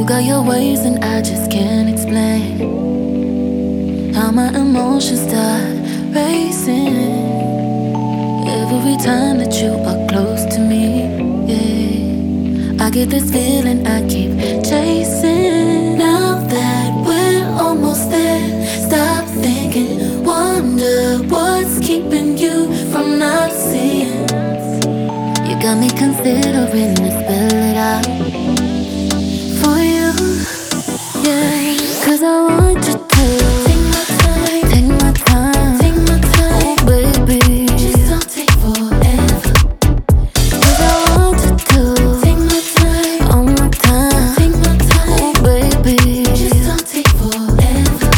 got your ways and I just can't explain how my emotions start racing every time that you are close to me. Yeah, I get this feeling I keep chasing. Now that we're almost there, stop thinking, wonder what's keeping you from not seeing. You got me considering to spell it out for you, yeah. 'Cause I want you to take my time, take my time, take my time, oh baby, just don't take forever. 'Cause I want you to take my time, all my time, take my time, oh baby, just don't take forever.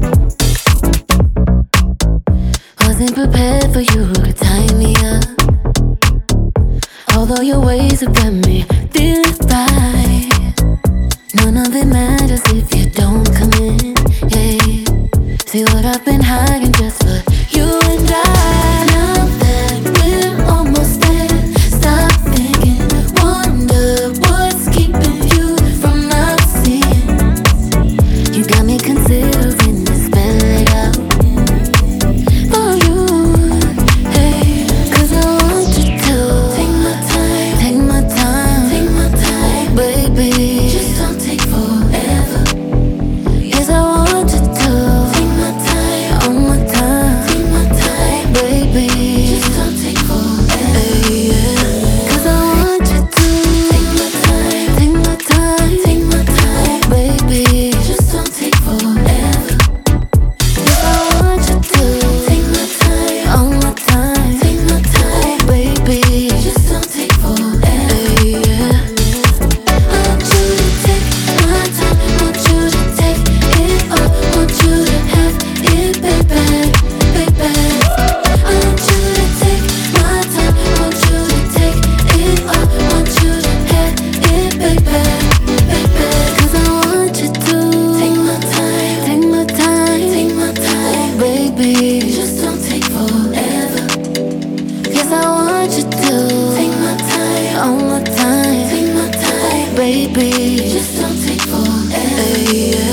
Wasn't prepared for you to tie me up, although your ways have got me feeling right. None of it matters if you don't come in, yeah. See what I've been hiding just for you and I. Now that we're almost there, stop thinking, wonder what's keeping you from not seeing. You got me considering to spell it out for you, hey. 'Cause I want you to take my time, take my time, take my time, baby, just don't take forever. Yes, I want you to take my time, all my time, take my time, baby, just don't take forever. Hey, yeah. 'Cause I want you to take my time, take my time, take my time, baby, just don't take forever. Yes, I want you to take my time, all my time, take my time, baby, just don't take forever. Hey, yeah. I want you to take my time, want you to take it all, want you to have it, baby, baby. I want you to take my time, want you to take it all, want you to have it, baby, baby. 'Cause I want you to take my time, take my time, take my time, baby, just don't take forever. Yes, I want you to take my time, all my time, take my time, baby, just don't take forever. Yeah.